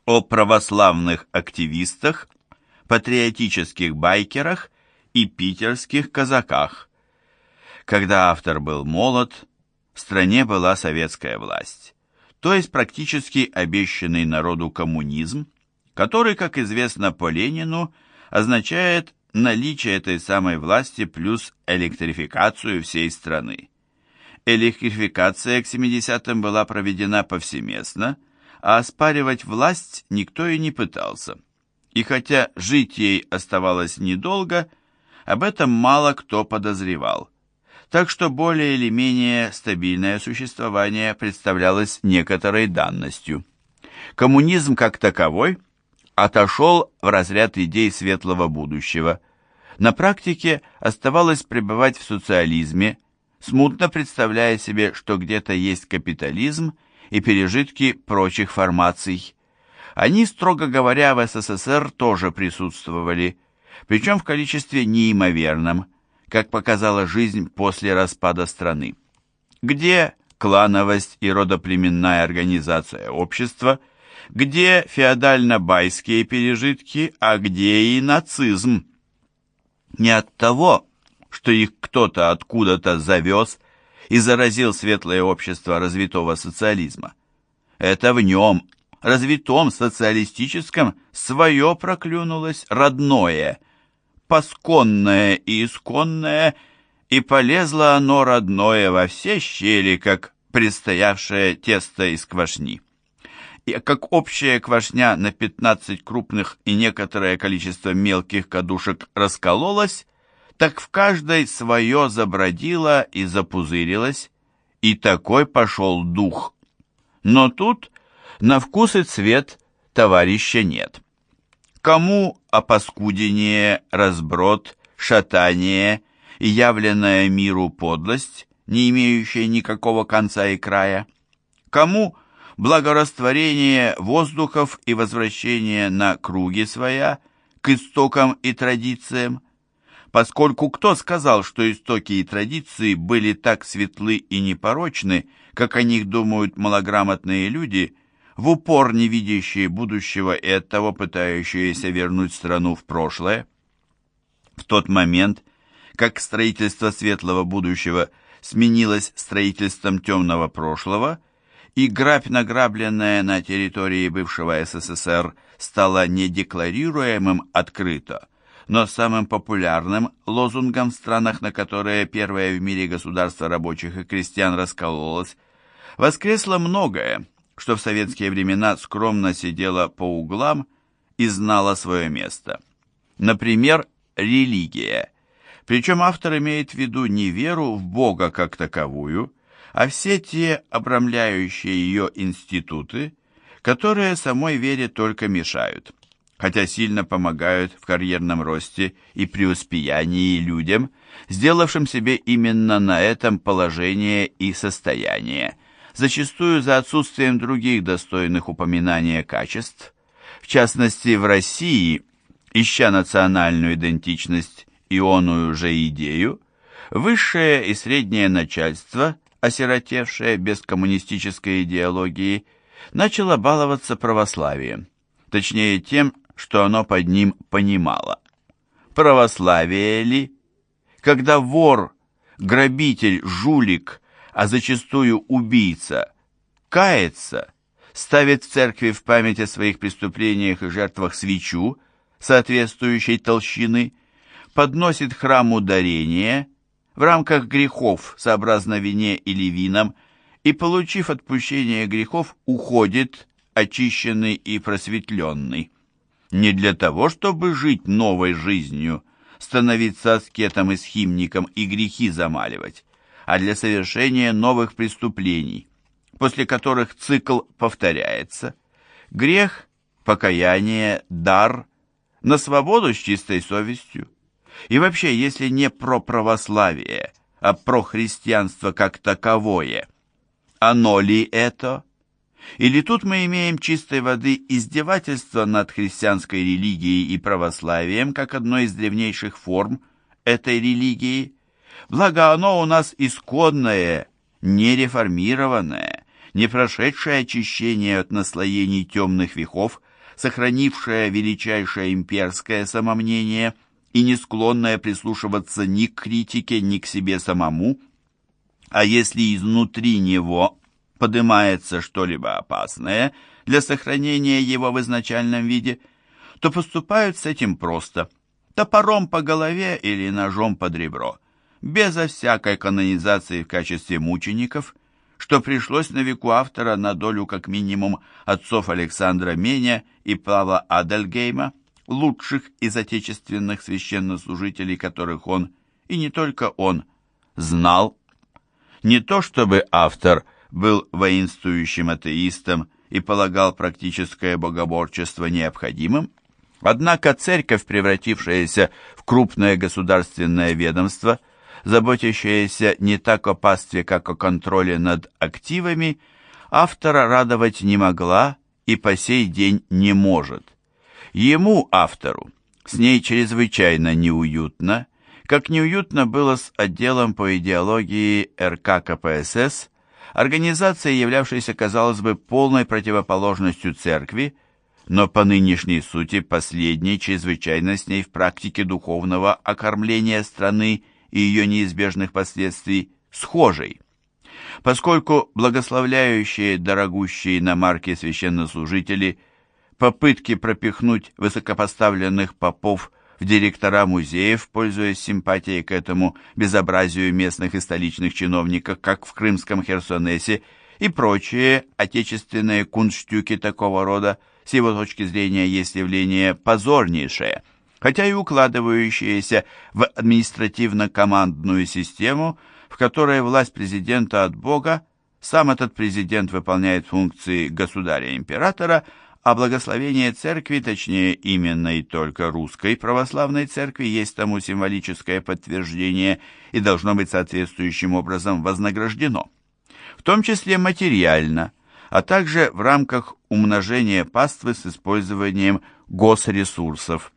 о православных активистах, патриотических байкерах и питерских казаках. Когда автор был молод, в стране была советская власть, то есть практически обещанный народу коммунизм, который, как известно по Ленину, означает наличие этой самой власти плюс электрификацию всей страны. Электрификация к 70-м была проведена повсеместно, а оспаривать власть никто и не пытался. И хотя жить ей оставалось недолго, об этом мало кто подозревал. Так что более или менее стабильное существование представлялось некоторой данностью. Коммунизм как таковой отошел в разряд идей светлого будущего. На практике оставалось пребывать в социализме, смутно представляя себе, что где-то есть капитализм и пережитки прочих формаций. Они, строго говоря, в СССР тоже присутствовали, причем в количестве неимоверном, как показала жизнь после распада страны. Где клановость и родоплеменная организация общества, где феодально-байские пережитки, а где и нацизм. Не от того, что их кто-то откуда-то завез и заразил светлое общество развитого социализма. Это в нем, развитом социалистическом, свое проклюнулось родное, посконное и исконное, и полезло оно родное во все щели, как предстоявшее тесто из квашни. И как общая квашня на 15 крупных и некоторое количество мелких кадушек раскололась, так в каждой свое забродило и запузырилось, и такой пошел дух. Но тут на вкус и цвет товарища нет. Кому опаскудение, разброд, шатание и явленная миру подлость, не имеющая никакого конца и края? Кому благорастворение воздухов и возвращение на круги своя к истокам и традициям? Поскольку кто сказал, что истоки и традиции были так светлы и непорочны, как о них думают малограмотные люди, в упор не видящие будущего и оттого пытающиеся вернуть страну в прошлое? В тот момент, как строительство светлого будущего сменилось строительством темного прошлого, и грабь, награбленная на территории бывшего СССР, стала не декларируемым открыто, но самым популярным лозунгом в странах, на которые первое в мире государство рабочих и крестьян раскололось, воскресло многое, что в советские времена скромно сидело по углам и знало свое место. Например, религия. Причем автор имеет в виду не веру в Бога как таковую, а все те обрамляющие ее институты, которые самой вере только мешают, хотя сильно помогают в карьерном росте и преуспеянии людям, сделавшим себе именно на этом положение и состояние, зачастую за отсутствием других достойных упоминания качеств. В частности, в России, ища национальную идентичность и оную же идею, высшее и среднее начальство, осиротевшее без коммунистической идеологии, начало баловаться православием, точнее тем, что оно под ним понимало. Православие ли? Когда вор, грабитель, жулик, а зачастую убийца, кается, ставит в церкви в память о своих преступлениях и жертвах свечу соответствующей толщины, подносит храму дарение в рамках грехов, сообразно вине или винам, и, получив отпущение грехов, уходит очищенный и просветленный. Не для того, чтобы жить новой жизнью, становиться аскетом и схимником и грехи замаливать, а для совершения новых преступлений, после которых цикл повторяется. Грех, покаяние, дар, на свободу с чистой совестью. И вообще, если не про православие, а про христианство как таковое, оно ли это? Или тут мы имеем чистой воды издевательство над христианской религией и православием как одной из древнейших форм этой религии? Благо оно у нас исконное, не реформированное, не прошедшая очищение от наслоений темных веков, сохранившая величайшее имперское самомнение и не склонная прислушиваться ни к критике, ни к себе самому, а если изнутри него подымается что-либо опасное для сохранения его в изначальном виде, то поступают с этим просто – топором по голове или ножом под ребро, безо всякой канонизации в качестве мучеников, что пришлось на веку автора на долю как минимум отцов Александра Меня и Павла Адельгейма, лучших из отечественных священнослужителей, которых он, и не только он, знал. Не то чтобы автор был воинствующим атеистом и полагал практическое богоборчество необходимым, однако церковь, превратившаяся в крупное государственное ведомство, заботящаяся не так о пастве, как о контроле над активами, автора радовать не могла и по сей день не может. Ему, автору, с ней чрезвычайно неуютно, как неуютно было с отделом по идеологии РК КПСС, организацией, являвшейся, казалось бы, полной противоположностью церкви, но по нынешней сути последней чрезвычайно с ней в практике духовного окормления страны и ее неизбежных последствий схожей. Поскольку благословляющие дорогущие иномарки священнослужители попытки пропихнуть высокопоставленных попов в директора музеев, пользуясь симпатией к этому безобразию местных и столичных чиновников, как в крымском Херсонесе, и прочие отечественные кунштюки такого рода, с его точки зрения есть явление позорнейшее, хотя и укладывающееся в административно-командную систему, в которой власть президента от Бога, сам этот президент выполняет функции государя-императора, а благословение церкви, точнее именно и только русской православной церкви, есть тому символическое подтверждение и должно быть соответствующим образом вознаграждено, в том числе материально, а также в рамках умножения паствы с использованием госресурсов.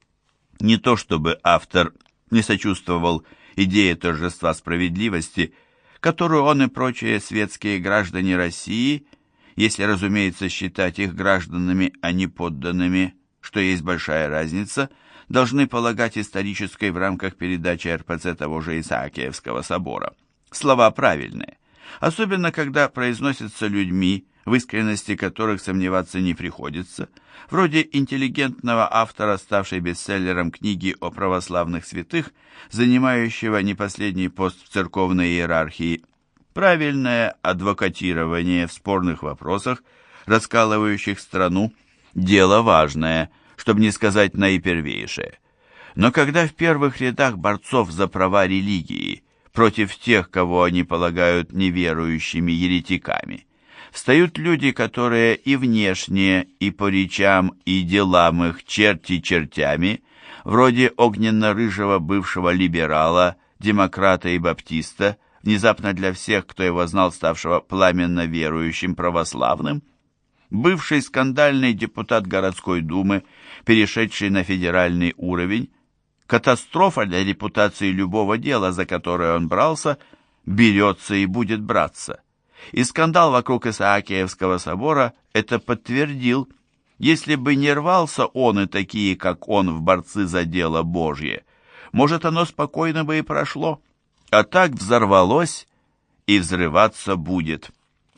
Не то чтобы автор не сочувствовал идее торжества справедливости, которую он и прочие светские граждане России, если, разумеется, считать их гражданами, а не подданными, что есть большая разница, должны полагать исторической в рамках передачи РПЦ того же Исаакиевского собора. Слова правильные, особенно когда произносятся людьми, в искренности которых сомневаться не приходится, вроде интеллигентного автора, ставшей бестселлером книги о православных святых, занимающего не последний пост в церковной иерархии. Правильное адвокатирование в спорных вопросах, раскалывающих страну, дело важное, чтобы не сказать наипервейшее. Но когда в первых рядах борцов за права религии против тех, кого они полагают неверующими еретиками, встают люди, которые и внешне, и по речам, и делам их черти чертями, вроде огненно-рыжего бывшего либерала, демократа и баптиста, внезапно для всех, кто его знал, ставшего пламенно верующим православным, бывший скандальный депутат городской думы, перешедший на федеральный уровень, катастрофа для репутации любого дела, за которое он брался, берется и будет браться. И скандал вокруг Исаакиевского собора это подтвердил. Если бы не рвался он и такие, как он, в борцы за дело Божье, может, оно спокойно бы и прошло. А так взорвалось и взрываться будет.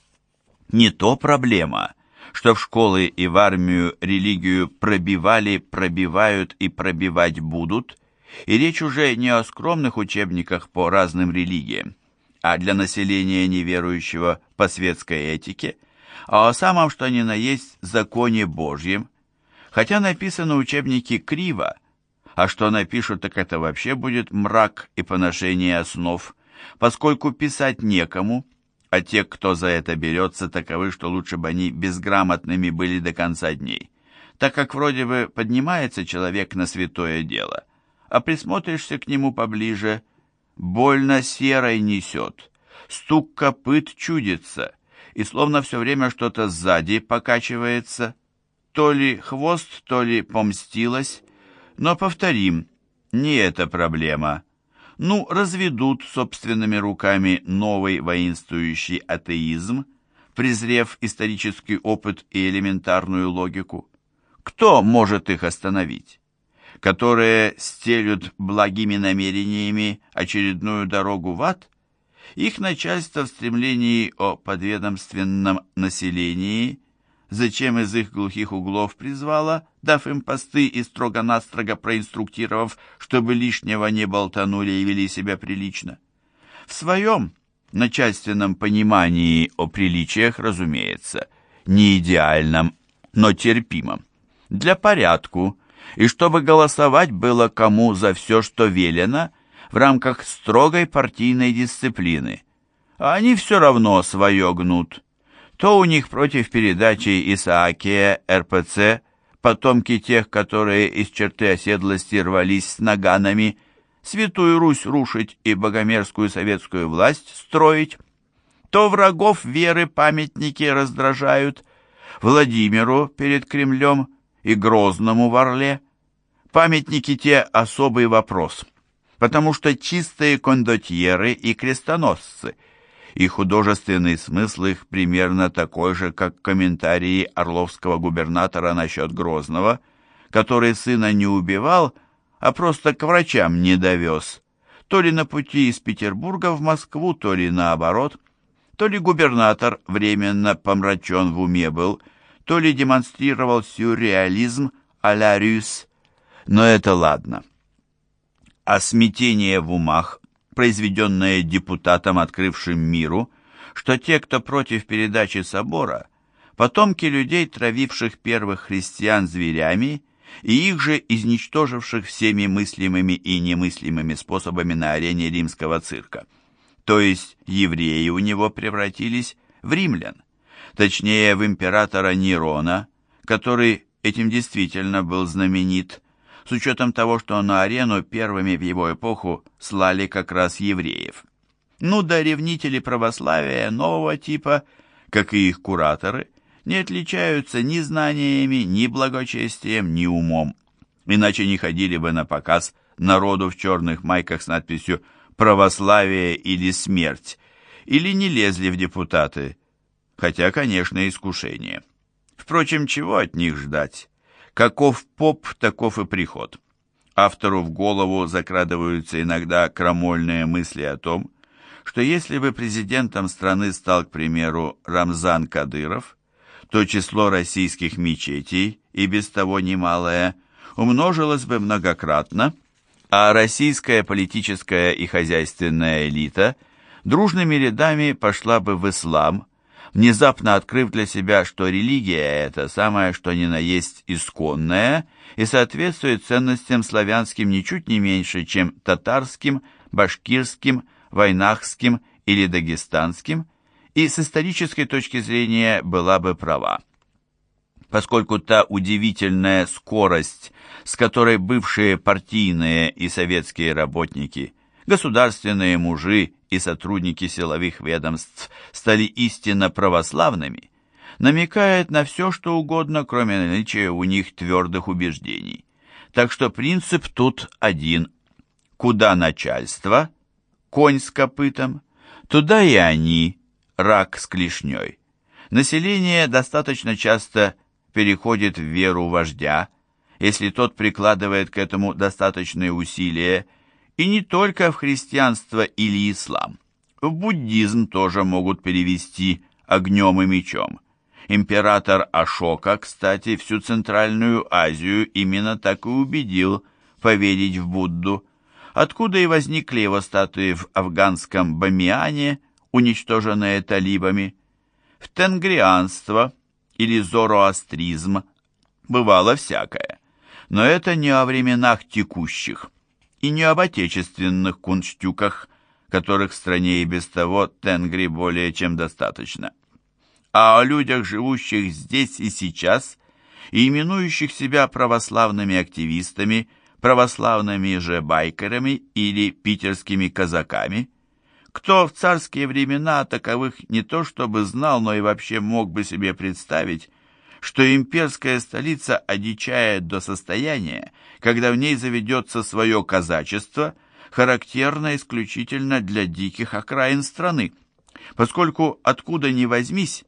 Не то проблема, что в школы и в армию религию пробивали, пробивают и пробивать будут, и речь уже не о скромных учебниках по разным религиям, а для населения неверующего по светской этике, а о самом что ни на есть законе Божьем, хотя написаны учебники криво, а что напишут, так это вообще будет мрак и поношение основ, поскольку писать некому, а те, кто за это берется, таковы, что лучше бы они безграмотными были до конца дней, так как вроде бы поднимается человек на святое дело, а присмотришься к нему поближе, больно серой несет, стук копыт чудится, и словно все время что-то сзади покачивается, то ли хвост, то ли помстилась. Но повторим, не эта проблема. Разведут собственными руками новый воинствующий атеизм, презрев исторический опыт и элементарную логику? Кто может их остановить? Которые стелют благими намерениями очередную дорогу в ад? Их начальство в стремлении о подведомственном населении, зачем из их глухих углов призвало, дав им посты и строго-настрого проинструктировав, чтобы лишнего не болтанули и вели себя прилично. В своем начальственном понимании о приличиях, разумеется, не идеальном, но терпимом. Для порядку, и чтобы голосовать было кому за все, что велено, в рамках строгой партийной дисциплины. А они все равно свое гнут. То у них против передачи Исаакия РПЦ потомки тех, которые из черты оседлости рвались с наганами, Святую Русь рушить и богомерзкую советскую власть строить, то врагов веры памятники раздражают, Владимиру перед Кремлем и Грозному в Орле. Памятники те особый вопрос, потому что чистые кондотьеры и крестоносцы, и художественный смысл их примерно такой же, как комментарии орловского губернатора насчет Грозного, который сына не убивал, а просто к врачам не довез, то ли на пути из Петербурга в Москву, то ли наоборот, то ли губернатор временно помрачен в уме был, то ли демонстрировал сюрреализм а-ля Рюс, но это ладно. А смятение в умах, произведенное депутатом, открывшим миру, что те, кто против передачи собора, потомки людей, травивших первых христиан зверями, и их же изничтоживших всеми мыслимыми и немыслимыми способами на арене римского цирка. То есть евреи у него превратились в римлян, точнее в императора Нерона, который этим действительно был знаменит, с учетом того, что на арену первыми в его эпоху слали как раз евреев. Ну да ревнители православия нового типа, как и их кураторы, не отличаются ни знаниями, ни благочестием, ни умом. Иначе не ходили бы на показ народу в черных майках с надписью «Православие или смерть», или не лезли в депутаты, хотя, конечно, искушение. Впрочем, чего от них ждать? Каков поп, таков и приход. Автору в голову закрадываются иногда крамольные мысли о том, что если бы президентом страны стал, к примеру, Рамзан Кадыров, то число российских мечетей, и без того немалое, умножилось бы многократно, а российская политическая и хозяйственная элита дружными рядами пошла бы в ислам, внезапно открыв для себя, что религия это самое, что ни на есть исконная, и соответствует ценностям славянским ничуть не меньше, чем татарским, башкирским, вайнахским или дагестанским, и с исторической точки зрения была бы права. Поскольку та удивительная скорость, с которой бывшие партийные и советские работники, государственные мужи и сотрудники силовых ведомств стали истинно православными, намекает на все, что угодно, кроме наличия у них твердых убеждений. Так что принцип тут один. Куда начальство, конь с копытом, туда и они, рак с клешней. Население достаточно часто переходит в веру вождя, если тот прикладывает к этому достаточные усилия, и не только в христианство или ислам. В буддизм тоже могут перевести огнем и мечом. Император Ашока, кстати, всю Центральную Азию именно так и убедил поверить в Будду, откуда и возникли его статуи в афганском Бамиане, уничтоженные талибами. В тенгрианство или зороастризм бывало всякое, но это не о временах текущих и не об отечественных кунштюках, которых в стране и без того тенгри более чем достаточно, а о людях, живущих здесь и сейчас, и именующих себя православными активистами, православными же байкерами или питерскими казаками. Кто в царские времена таковых не то чтобы знал, но и вообще мог бы себе представить, что имперская столица одичает до состояния, когда в ней заведется свое казачество, характерно исключительно для диких окраин страны, поскольку откуда ни возьмись,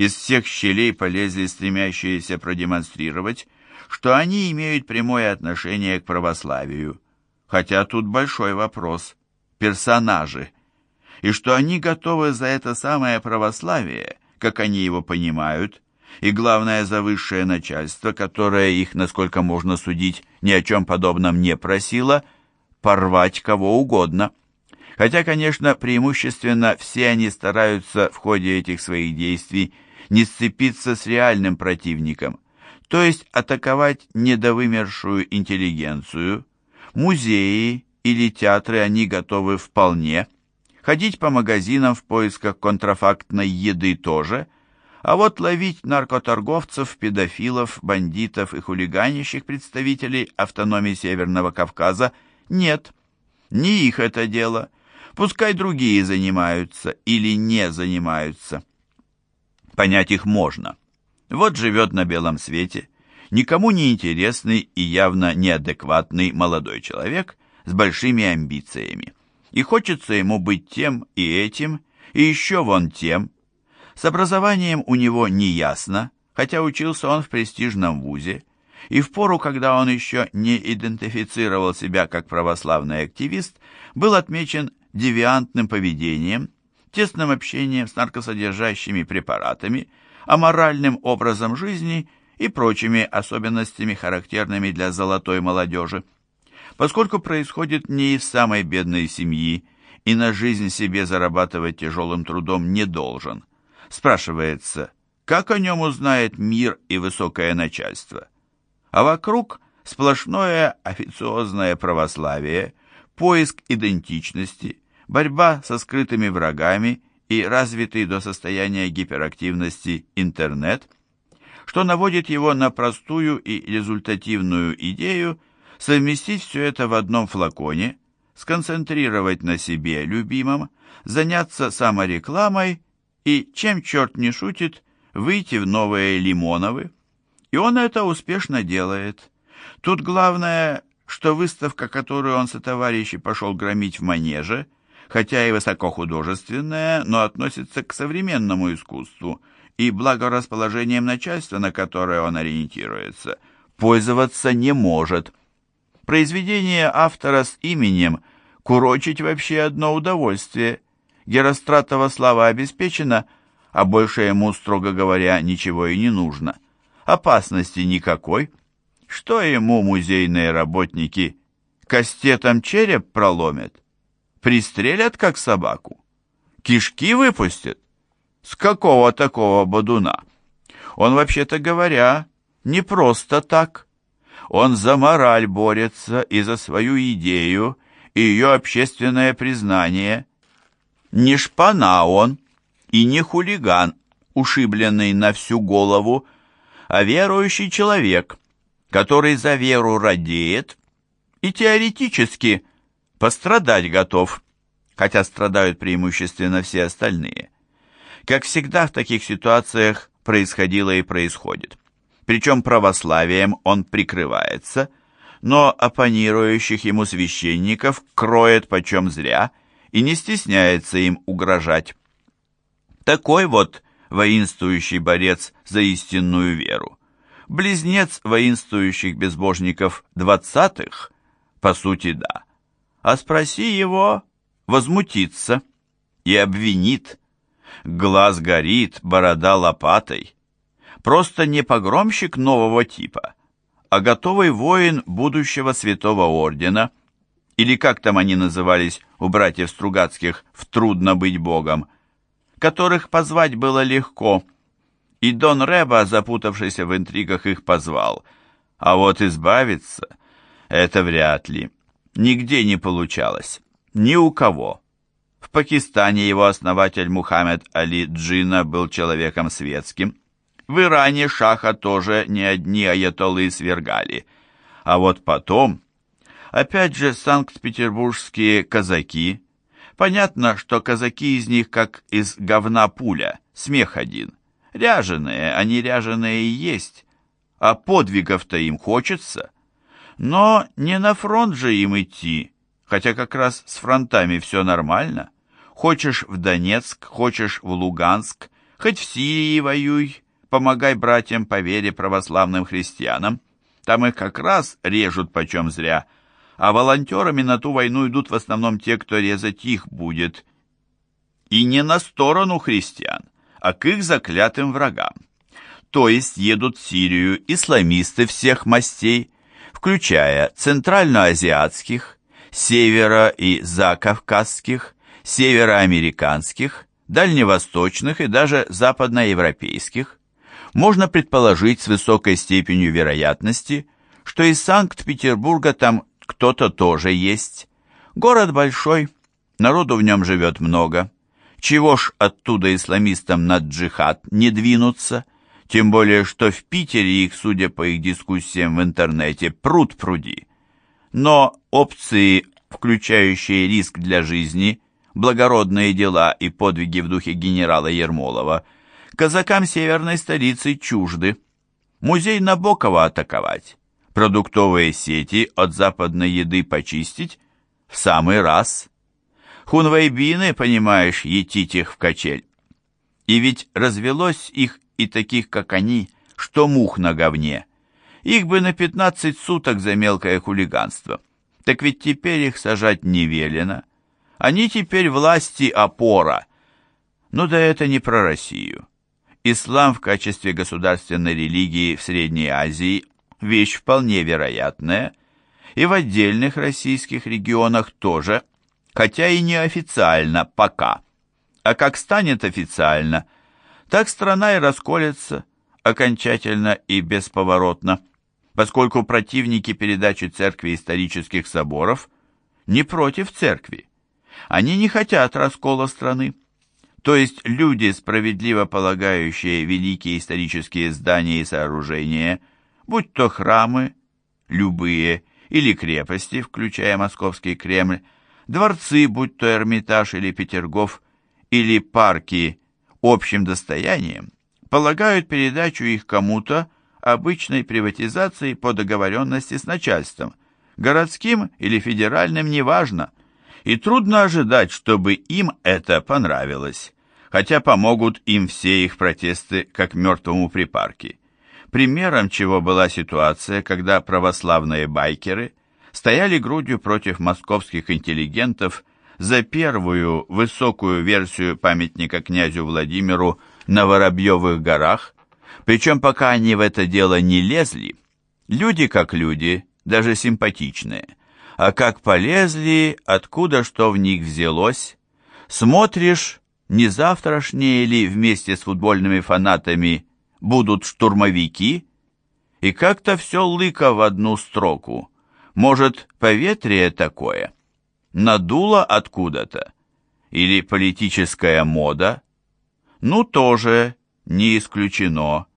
Из всех щелей полезли стремящиеся продемонстрировать, что они имеют прямое отношение к православию. Хотя тут большой вопрос – персонажи. И что они готовы за это самое православие, как они его понимают, и, главное, за высшее начальство, которое их, насколько можно судить, ни о чем подобном не просило, порвать кого угодно. Хотя, конечно, преимущественно все они стараются в ходе этих своих действий не сцепиться с реальным противником, то есть атаковать недовымершую интеллигенцию. Музеи или театры они готовы вполне, ходить по магазинам в поисках контрафактной еды тоже, а вот ловить наркоторговцев, педофилов, бандитов и хулиганящих представителей автономии Северного Кавказа нет. Не их это дело. Пускай другие занимаются или не занимаются. Понять их можно. Вот живет на белом свете никому не интересный и явно неадекватный молодой человек с большими амбициями. И хочется ему быть тем и этим, и еще вон тем. С образованием у него не ясно, хотя учился он в престижном вузе, и в пору, когда он еще не идентифицировал себя как православный активист, был отмечен девиантным поведением, тесным общением с наркосодержащими препаратами, аморальным образом жизни и прочими особенностями, характерными для золотой молодежи. Поскольку происходит не из самой бедной семьи и на жизнь себе зарабатывать тяжелым трудом не должен, спрашивается, как о нем узнает мир и высокое начальство? А вокруг сплошное официозное православие, поиск идентичности, борьба со скрытыми врагами и развитый до состояния гиперактивности интернет, что наводит его на простую и результативную идею совместить все это в одном флаконе, сконцентрировать на себе любимом, заняться саморекламой и, чем черт не шутит, выйти в новые Лимоновы. И он это успешно делает. Тут главное, что выставка, которую он сотоварищи пошел громить в Манеже, хотя и высокохудожественная, но относится к современному искусству, и благорасположением начальства, на которое он ориентируется, пользоваться не может. Произведение автора с именем курочить вообще одно удовольствие. Геростратова слава обеспечена, а больше ему, строго говоря, ничего и не нужно. Опасности никакой. Что ему музейные работники кастетом череп проломят? Пристрелят, как собаку? Кишки выпустят? С какого такого бодуна? Он, вообще-то говоря, не просто так. Он за мораль борется и за свою идею, и ее общественное признание. Не шпана он и не хулиган, ушибленный на всю голову, а верующий человек, который за веру радеет и теоретически пострадать готов, хотя страдают преимущественно все остальные. Как всегда в таких ситуациях происходило и происходит. Причем православием он прикрывается, но оппонирующих ему священников кроет почем зря и не стесняется им угрожать. Такой вот воинствующий борец за истинную веру. Близнец воинствующих безбожников 20-х, по сути, да. А спроси его, возмутится и обвинит. Глаз горит, борода лопатой. Просто не погромщик нового типа, а готовый воин будущего святого ордена, или как там они назывались у братьев Стругацких в «Трудно быть богом», которых позвать было легко, и Дон Рэба, запутавшийся в интригах, их позвал, а вот избавиться — это вряд ли. Нигде не получалось, ни у кого. В Пакистане его основатель Мухаммед Али Джинна был человеком светским, в Иране шаха тоже не одни аятоллы свергали, а вот потом, опять же, санкт-петербургские казаки. Понятно, что казаки из них как из говна пуля, смех один. Ряженые, они ряженые и есть, а подвигов-то им хочется. Но не на фронт же им идти, хотя как раз с фронтами все нормально. Хочешь в Донецк, хочешь в Луганск, Хоть в Сирии воюй, помогай братьям по вере православным христианам. Там их как раз режут почем зря, а волонтерами на ту войну идут в основном те, кто резать их будет. И не на сторону христиан, а к их заклятым врагам. То есть едут в Сирию исламисты всех мастей, включая центральноазиатских, северо- и закавказских, североамериканских, дальневосточных и даже западноевропейских. Можно предположить с высокой степенью вероятности, что из Санкт-Петербурга там кто-то тоже есть. Город большой, народу в нем живет много. Чего ж оттуда исламистам на джихад не двинуться? Тем более, что в Питере их, судя по их дискуссиям в интернете, пруд-пруди. Но опции, включающие риск для жизни, благородные дела и подвиги в духе генерала Ермолова, казакам северной столицы чужды. Музей Набокова атаковать, продуктовые сети от западной еды почистить в самый раз. Хунвейбины, понимаешь, етить их в качель. И ведь развелось их и таких, как они, что мух на говне. Их бы на 15 суток за мелкое хулиганство. Так ведь теперь их сажать не велено. Они теперь власти опора. Ну да это не про Россию. Ислам в качестве государственной религии в Средней Азии – вещь вполне вероятная, и в отдельных российских регионах тоже, хотя и неофициально пока. А как станет официально, так страна и расколется окончательно и бесповоротно, поскольку противники передачи церкви исторических соборов не против церкви. Они не хотят раскола страны. То есть люди, справедливо полагающие великие исторические здания и сооружения, будь то храмы, любые, или крепости, включая Московский Кремль, дворцы, будь то Эрмитаж или Петергоф, или парки общим достоянием, полагают передачу их кому-то обычной приватизацией по договоренности с начальством, городским или федеральным, неважно, и трудно ожидать, чтобы им это понравилось, хотя помогут им все их протесты как мертвому припарке. Примером чего была ситуация, когда православные байкеры стояли грудью против московских интеллигентов за первую высокую версию памятника князю Владимиру на Воробьевых горах, причем пока они в это дело не лезли, люди как люди, даже симпатичные, а как полезли, откуда что в них взялось, смотришь, не завтрашние ли вместе с футбольными фанатами будут штурмовики, и как-то все лыко в одну строку. Может, поветрие такое? Надуло откуда-то? Или политическая мода? Ну, тоже не исключено.